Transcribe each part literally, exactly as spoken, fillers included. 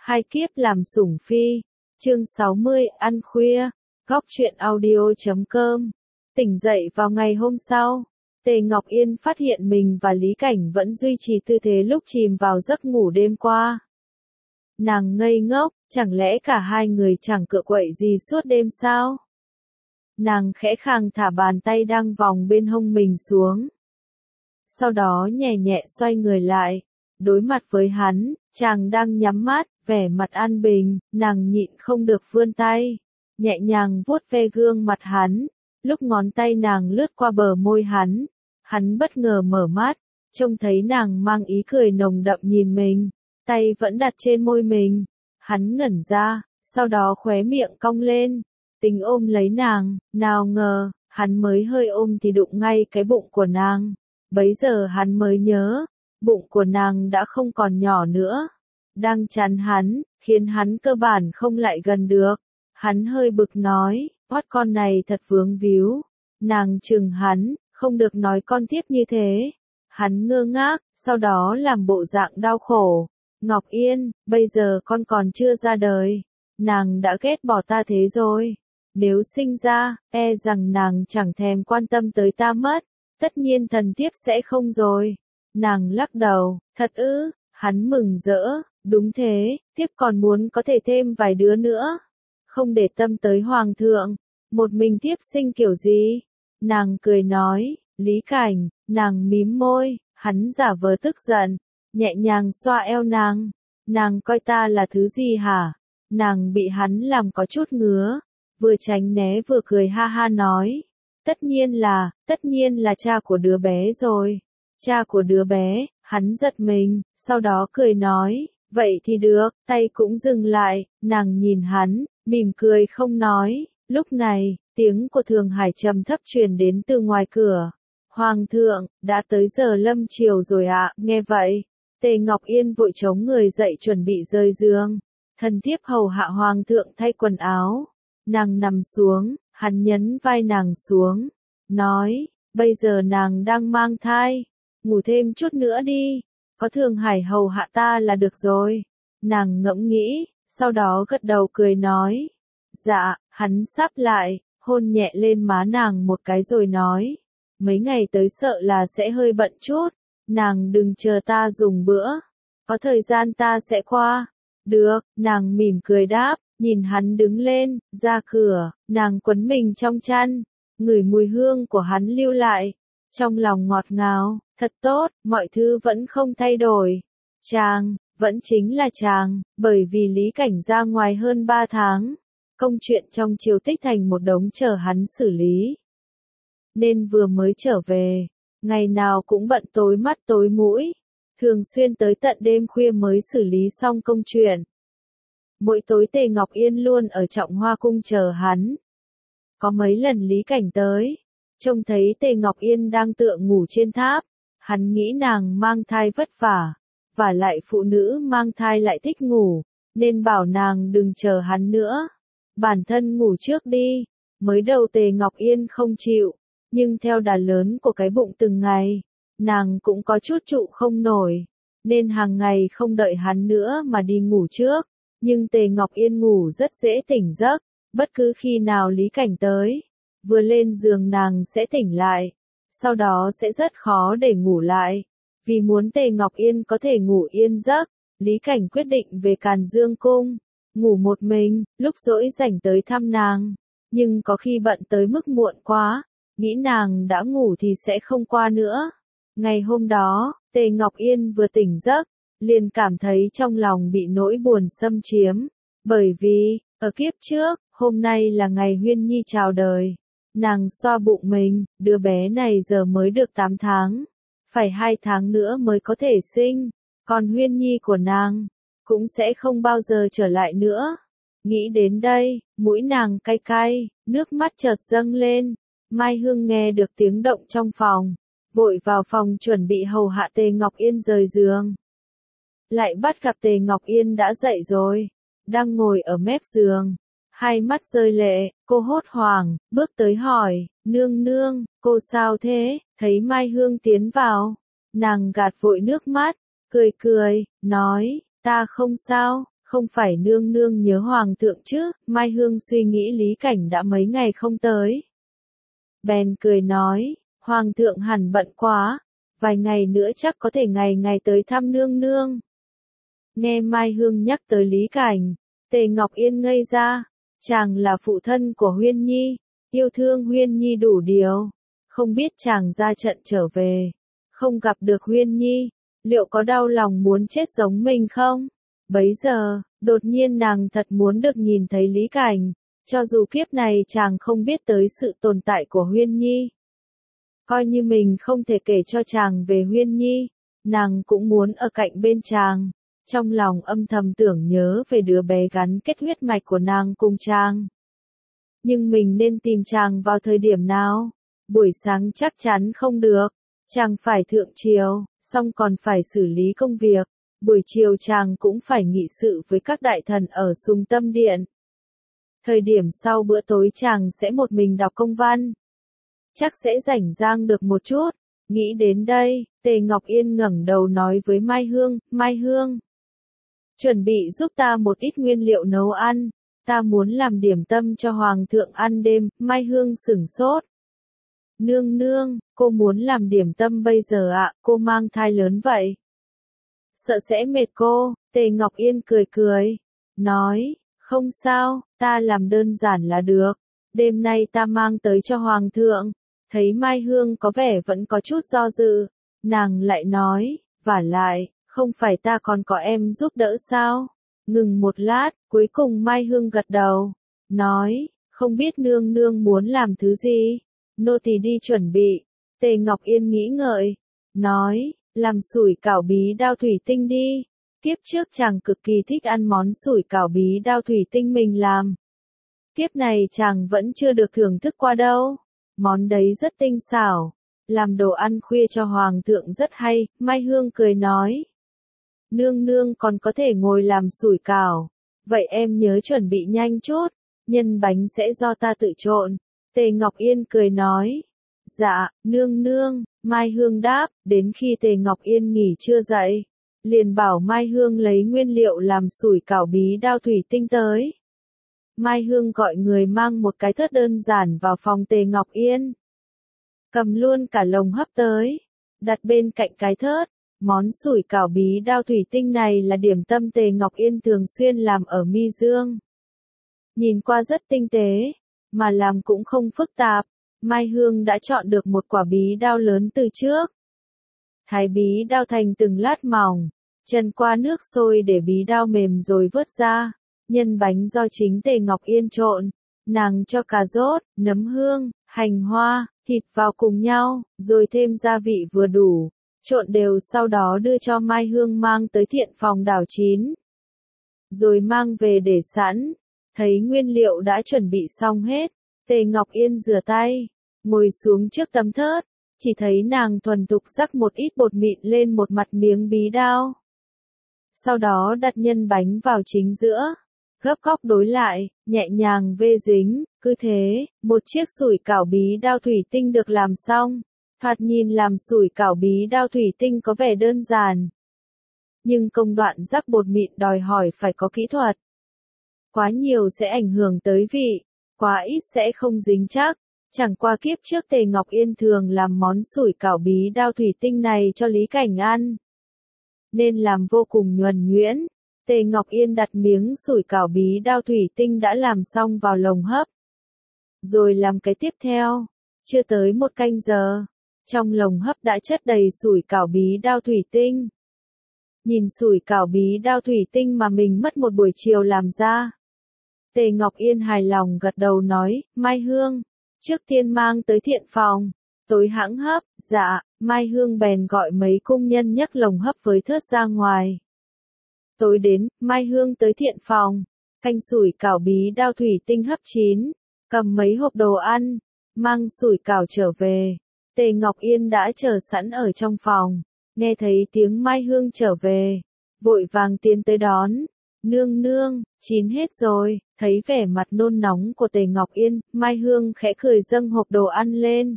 Hai kiếp làm sủng phi. Chương sáu mươi, ăn khuya. Góc truyện audio chấm com. Tỉnh dậy vào ngày hôm sau, Tề Ngọc Yên phát hiện mình và Lý Cảnh vẫn duy trì tư thế lúc chìm vào giấc ngủ đêm qua. Nàng ngây ngốc, chẳng lẽ cả hai người chẳng cựa quậy gì suốt đêm sao? Nàng khẽ khàng thả bàn tay đang vòng bên hông mình xuống. Sau đó nhẹ nhẹ xoay người lại, đối mặt với hắn, chàng đang nhắm mắt, vẻ mặt an bình, nàng nhịn không được vươn tay, nhẹ nhàng vuốt ve gương mặt hắn, lúc ngón tay nàng lướt qua bờ môi hắn, hắn bất ngờ mở mắt, trông thấy nàng mang ý cười nồng đậm nhìn mình, tay vẫn đặt trên môi mình, hắn ngẩn ra, sau đó khóe miệng cong lên, tính ôm lấy nàng, nào ngờ, hắn mới hơi ôm thì đụng ngay cái bụng của nàng, bấy giờ hắn mới nhớ, bụng của nàng đã không còn nhỏ nữa, đang chắn hắn, khiến hắn cơ bản không lại gần được. Hắn hơi bực nói, oát con này thật vướng víu. Nàng chừng hắn, không được nói con tiếp như thế. Hắn ngơ ngác, sau đó làm bộ dạng đau khổ. Ngọc Yên, bây giờ con còn chưa ra đời. Nàng đã ghét bỏ ta thế rồi. Nếu sinh ra, e rằng nàng chẳng thèm quan tâm tới ta mất. Tất nhiên thần thiếp sẽ không rồi. Nàng lắc đầu, thật ư, hắn mừng rỡ, đúng thế, thiếp còn muốn có thể thêm vài đứa nữa. Không để tâm tới hoàng thượng, một mình thiếp sinh kiểu gì? Nàng cười nói, Lý Cảnh, nàng mím môi, hắn giả vờ tức giận, nhẹ nhàng xoa eo nàng. Nàng coi ta là thứ gì hả? Nàng bị hắn làm có chút ngứa, vừa tránh né vừa cười ha ha nói. Tất nhiên là, tất nhiên là cha của đứa bé rồi. Cha của đứa bé, hắn giật mình, sau đó cười nói, vậy thì được, tay cũng dừng lại, nàng nhìn hắn, mỉm cười không nói, lúc này, tiếng của Thường Hải trầm thấp truyền đến từ ngoài cửa. Hoàng thượng, đã tới giờ lâm chiều rồi ạ, à. Nghe vậy, Tề Ngọc Yên vội chống người dậy chuẩn bị rời giường, thần thiếp hầu hạ hoàng thượng thay quần áo, nàng nằm xuống, hắn nhấn vai nàng xuống, nói, bây giờ nàng đang mang thai, ngủ thêm chút nữa đi, có Thường Hải hầu hạ ta là được rồi, nàng ngẫm nghĩ, sau đó gật đầu cười nói, dạ, hắn sắp lại, hôn nhẹ lên má nàng một cái rồi nói, mấy ngày tới sợ là sẽ hơi bận chút, nàng đừng chờ ta dùng bữa, có thời gian ta sẽ qua, được, nàng mỉm cười đáp, nhìn hắn đứng lên, ra cửa, nàng quấn mình trong chăn, ngửi mùi hương của hắn lưu lại, trong lòng ngọt ngào, thật tốt, mọi thứ vẫn không thay đổi, chàng, vẫn chính là chàng, bởi vì Lý Cảnh ra ngoài hơn ba tháng. Công chuyện trong triều tích thành một đống chờ hắn xử lý. Nên vừa mới trở về, ngày nào cũng bận tối mắt tối mũi, thường xuyên tới tận đêm khuya mới xử lý xong công chuyện. Mỗi tối Tề Ngọc Yên luôn ở Trọng Hoa cung chờ hắn. Có mấy lần Lý Cảnh tới, trông thấy Tề Ngọc Yên đang tựa ngủ trên tháp, hắn nghĩ nàng mang thai vất vả, và lại phụ nữ mang thai lại thích ngủ, nên bảo nàng đừng chờ hắn nữa. Bản thân ngủ trước đi, mới đầu Tề Ngọc Yên không chịu, nhưng theo đà lớn của cái bụng từng ngày, nàng cũng có chút trụ không nổi, nên hàng ngày không đợi hắn nữa mà đi ngủ trước, nhưng Tề Ngọc Yên ngủ rất dễ tỉnh giấc, bất cứ khi nào Lý Cảnh tới, vừa lên giường nàng sẽ tỉnh lại, sau đó sẽ rất khó để ngủ lại, vì muốn Tề Ngọc Yên có thể ngủ yên giấc, Lý Cảnh quyết định về Càn Dương cung. Ngủ một mình, lúc rỗi rảnh tới thăm nàng, nhưng có khi bận tới mức muộn quá, nghĩ nàng đã ngủ thì sẽ không qua nữa. Ngày hôm đó, Tề Ngọc Yên vừa tỉnh giấc, liền cảm thấy trong lòng bị nỗi buồn xâm chiếm, bởi vì, ở kiếp trước, hôm nay là ngày Huyên Nhi chào đời. Nàng xoa bụng mình, đứa bé này giờ mới được tám tháng, phải hai tháng nữa mới có thể sinh, còn Huyên Nhi của nàng cũng sẽ không bao giờ trở lại nữa. Nghĩ đến đây, mũi nàng cay cay, nước mắt chợt dâng lên. Mai Hương nghe được tiếng động trong phòng, vội vào phòng chuẩn bị hầu hạ Tề Ngọc Yên rời giường. Lại bắt gặp Tề Ngọc Yên đã dậy rồi, đang ngồi ở mép giường, hai mắt rơi lệ, cô hốt hoảng, bước tới hỏi, nương nương, cô sao thế? Thấy Mai Hương tiến vào, nàng gạt vội nước mắt, cười cười, nói, ta không sao, Không phải nương nương nhớ hoàng thượng chứ, Mai Hương suy nghĩ Lý Cảnh đã mấy ngày không tới. Bèn cười nói, hoàng thượng hẳn bận quá, vài ngày nữa chắc có thể ngày ngày tới thăm nương nương. Nghe Mai Hương nhắc tới Lý Cảnh, Tề Ngọc Yên ngây ra, chàng là phụ thân của Huyên Nhi, yêu thương Huyên Nhi đủ điều, không biết chàng ra trận trở về, không gặp được Huyên Nhi, liệu có đau lòng muốn chết giống mình không? Bấy giờ, đột nhiên nàng thật muốn được nhìn thấy Lý Cảnh, cho dù kiếp này chàng không biết tới sự tồn tại của Huyên Nhi. Coi như mình không thể kể cho chàng về Huyên Nhi, nàng cũng muốn ở cạnh bên chàng, trong lòng âm thầm tưởng nhớ về đứa bé gắn kết huyết mạch của nàng cùng chàng. Nhưng mình nên tìm chàng vào thời điểm nào? Buổi sáng chắc chắn không được, chàng phải thượng triều, xong còn phải xử lý công việc. Buổi chiều chàng cũng phải nghị sự với các đại thần ở Sùng Tâm Điện. Thời điểm sau bữa tối chàng sẽ một mình đọc công văn. Chắc sẽ rảnh rang được một chút. Nghĩ đến đây, Tề Ngọc Yên ngẩng đầu nói với Mai Hương, Mai Hương. Chuẩn bị giúp ta một ít nguyên liệu nấu ăn. Ta muốn làm điểm tâm cho Hoàng thượng ăn đêm. Mai Hương sửng sốt. Nương nương, cô muốn làm điểm tâm bây giờ ạ, à, cô mang thai lớn vậy. Sợ sẽ mệt cô, Tề Ngọc Yên cười cười, nói, không sao, ta làm đơn giản là được, đêm nay ta mang tới cho Hoàng thượng. Thấy Mai Hương có vẻ vẫn có chút do dự, nàng lại nói, vả lại, không phải ta còn có em giúp đỡ sao? Ngừng một lát, cuối cùng Mai Hương gật đầu, nói, không biết nương nương muốn làm thứ gì, nô tỳ đi chuẩn bị. Tề Ngọc Yên nghĩ ngợi, nói, làm sủi cảo bí đao thủy tinh đi. Kiếp trước chàng cực kỳ thích ăn món sủi cảo bí đao thủy tinh mình làm. Kiếp này chàng vẫn chưa được thưởng thức qua đâu. Món đấy rất tinh xảo. Làm đồ ăn khuya cho Hoàng thượng rất hay, Mai Hương cười nói. Nương nương còn có thể ngồi làm sủi cảo. Vậy em nhớ chuẩn bị nhanh chút. Nhân bánh sẽ do ta tự trộn. Tề Ngọc Yên cười nói. Dạ, nương nương, Mai Hương đáp, đến khi Tề Ngọc Yên nghỉ trưa dậy, liền bảo Mai Hương lấy nguyên liệu làm sủi cảo bí đao thủy tinh tới. Mai Hương gọi người mang một cái thớt đơn giản vào phòng Tề Ngọc Yên. Cầm luôn cả lồng hấp tới, đặt bên cạnh cái thớt. Món sủi cảo bí đao thủy tinh này là điểm tâm Tề Ngọc Yên thường xuyên làm ở Mi Dương. Nhìn qua rất tinh tế, mà làm cũng không phức tạp. Mai Hương đã chọn được một quả bí đao lớn từ trước. Thái bí đao thành từng lát mỏng, chân qua nước sôi để bí đao mềm rồi vớt ra. Nhân bánh do chính Tề Ngọc Yên trộn, nàng cho cà rốt, nấm hương, hành hoa, thịt vào cùng nhau, rồi thêm gia vị vừa đủ, trộn đều sau đó đưa cho Mai Hương mang tới thiện phòng đảo chín. Rồi mang về để sẵn, thấy nguyên liệu đã chuẩn bị xong hết. Tề Ngọc Yên rửa tay, ngồi xuống trước tấm thớt, chỉ thấy nàng thuần thục rắc một ít bột mịn lên một mặt miếng bí đao. Sau đó đặt nhân bánh vào chính giữa, gấp góc đối lại, nhẹ nhàng vê dính, cứ thế, một chiếc sủi cảo bí đao thủy tinh được làm xong. Thoạt nhìn làm sủi cảo bí đao thủy tinh có vẻ đơn giản. Nhưng công đoạn rắc bột mịn đòi hỏi phải có kỹ thuật. Quá nhiều sẽ ảnh hưởng tới vị. Quá ít sẽ không dính chắc. Chẳng qua kiếp trước Tề Ngọc Yên thường làm món sủi cảo bí đao thủy tinh này cho Lý Cảnh ăn. Nên làm vô cùng nhuần nhuyễn. Tề Ngọc Yên đặt miếng sủi cảo bí đao thủy tinh đã làm xong vào lồng hấp. Rồi làm cái tiếp theo. Chưa tới một canh giờ. Trong lồng hấp đã chất đầy sủi cảo bí đao thủy tinh. Nhìn sủi cảo bí đao thủy tinh mà mình mất một buổi chiều làm ra. Tề Ngọc Yên hài lòng gật đầu nói, Mai Hương, trước tiên mang tới thiện phòng, tối hãng hấp. Dạ. Mai Hương bèn gọi mấy cung nhân nhấc lồng hấp với thớt ra ngoài. Tối đến, Mai Hương tới thiện phòng, canh sủi cảo bí đao thủy tinh hấp chín, cầm mấy hộp đồ ăn, mang sủi cảo trở về. Tề Ngọc Yên đã chờ sẵn ở trong phòng, nghe thấy tiếng Mai Hương trở về, vội vàng tiến tới đón. Nương nương, chín hết rồi. Thấy vẻ mặt nôn nóng của Tề Ngọc Yên, Mai Hương khẽ cười dâng hộp đồ ăn lên.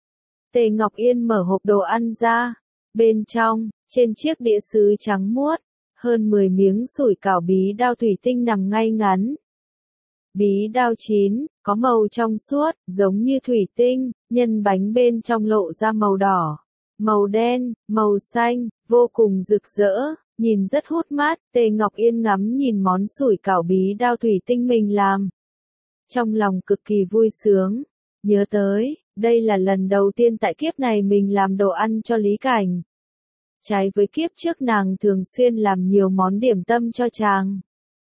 Tề Ngọc Yên mở hộp đồ ăn ra. Bên trong, trên chiếc đĩa sứ trắng muốt, hơn mười miếng sủi cảo bí đao thủy tinh nằm ngay ngắn. Bí đao chín, có màu trong suốt, giống như thủy tinh, nhân bánh bên trong lộ ra màu đỏ, màu đen, màu xanh, vô cùng rực rỡ, nhìn rất hút mắt. Tề Ngọc Yên ngắm nhìn món sủi cảo bí đao thủy tinh mình làm. Trong lòng cực kỳ vui sướng, nhớ tới, đây là lần đầu tiên tại kiếp này mình làm đồ ăn cho Lý Cảnh. Trái với kiếp trước nàng thường xuyên làm nhiều món điểm tâm cho chàng.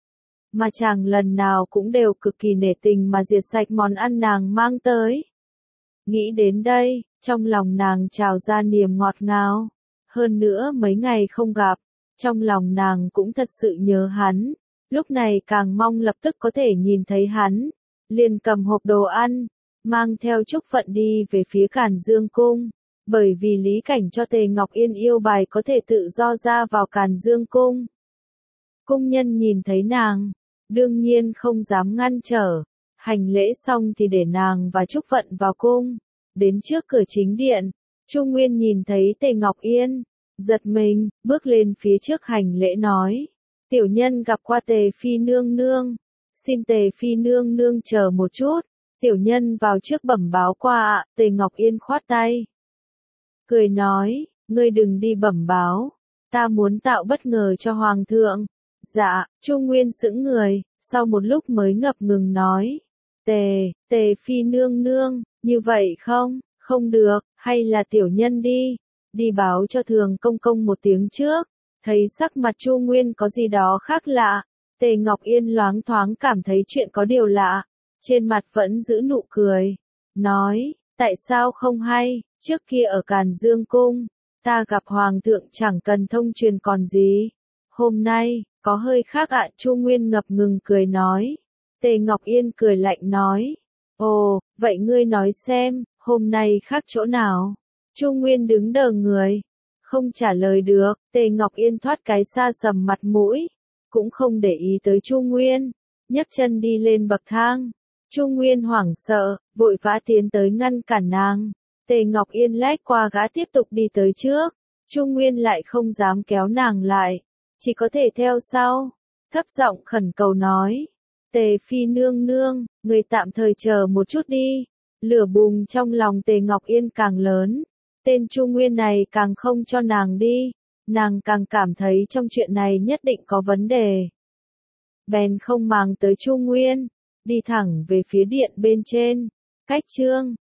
Mà chàng lần nào cũng đều cực kỳ nể tình mà diệt sạch món ăn nàng mang tới. Nghĩ đến đây, trong lòng nàng trào ra niềm ngọt ngào. Hơn nữa mấy ngày không gặp, trong lòng nàng cũng thật sự nhớ hắn. Lúc này càng mong lập tức có thể nhìn thấy hắn. Liền cầm hộp đồ ăn, mang theo Trúc Phận đi về phía Càn Dương Cung. Bởi vì Lý Cảnh cho Tề Ngọc Yên yêu bài có thể tự do ra vào Càn Dương Cung. Cung nhân nhìn thấy nàng, đương nhiên không dám ngăn trở. Hành lễ xong thì để nàng và Trúc Phận vào cung. Đến trước cửa chính điện, Chu Nguyên nhìn thấy Tề Ngọc Yên, giật mình, bước lên phía trước hành lễ nói. Tiểu nhân gặp qua Tề Phi nương nương. Xin Tề Phi nương nương chờ một chút. Tiểu nhân vào trước bẩm báo qua ạ. Tề Ngọc Yên khoát tay. Cười nói, ngươi đừng đi bẩm báo. Ta muốn tạo bất ngờ cho Hoàng thượng. Dạ, Chu Nguyên sững người, sau một lúc mới ngập ngừng nói. Tề, Tề Phi nương nương, như vậy không, không được, hay là tiểu nhân đi. Đi báo cho Thường công công một tiếng trước. Thấy sắc mặt Chu Nguyên có gì đó khác lạ. Tề Ngọc Yên loáng thoáng cảm thấy chuyện có điều lạ. Trên mặt vẫn giữ nụ cười. Nói, tại sao không hay, trước kia ở Càn Dương Cung, ta gặp Hoàng thượng chẳng cần thông truyền còn gì. Hôm nay, có hơi khác ạ. Chu Nguyên ngập ngừng cười nói. Tề Ngọc Yên cười lạnh nói. Ồ, vậy ngươi nói xem, hôm nay khác chỗ nào? Chu Nguyên đứng đờ người, không trả lời được. Tề Ngọc Yên thoát cái xa sầm mặt mũi, cũng không để ý tới Chu Nguyên, nhấc chân đi lên bậc thang. Chu Nguyên hoảng sợ, vội vã tiến tới ngăn cản nàng. Tề Ngọc Yên lách qua gã tiếp tục đi tới trước. Chu Nguyên lại không dám kéo nàng lại, chỉ có thể theo sau, thấp giọng khẩn cầu nói. Tề Phi nương nương, người tạm thời chờ một chút đi. Lửa bùng trong lòng Tề Ngọc Yên càng lớn. Tên Chu Nguyên này càng không cho nàng đi. Nàng càng cảm thấy trong chuyện này nhất định có vấn đề. Bèn không màng tới Chu Nguyên, đi thẳng về phía điện bên trên. Cách chương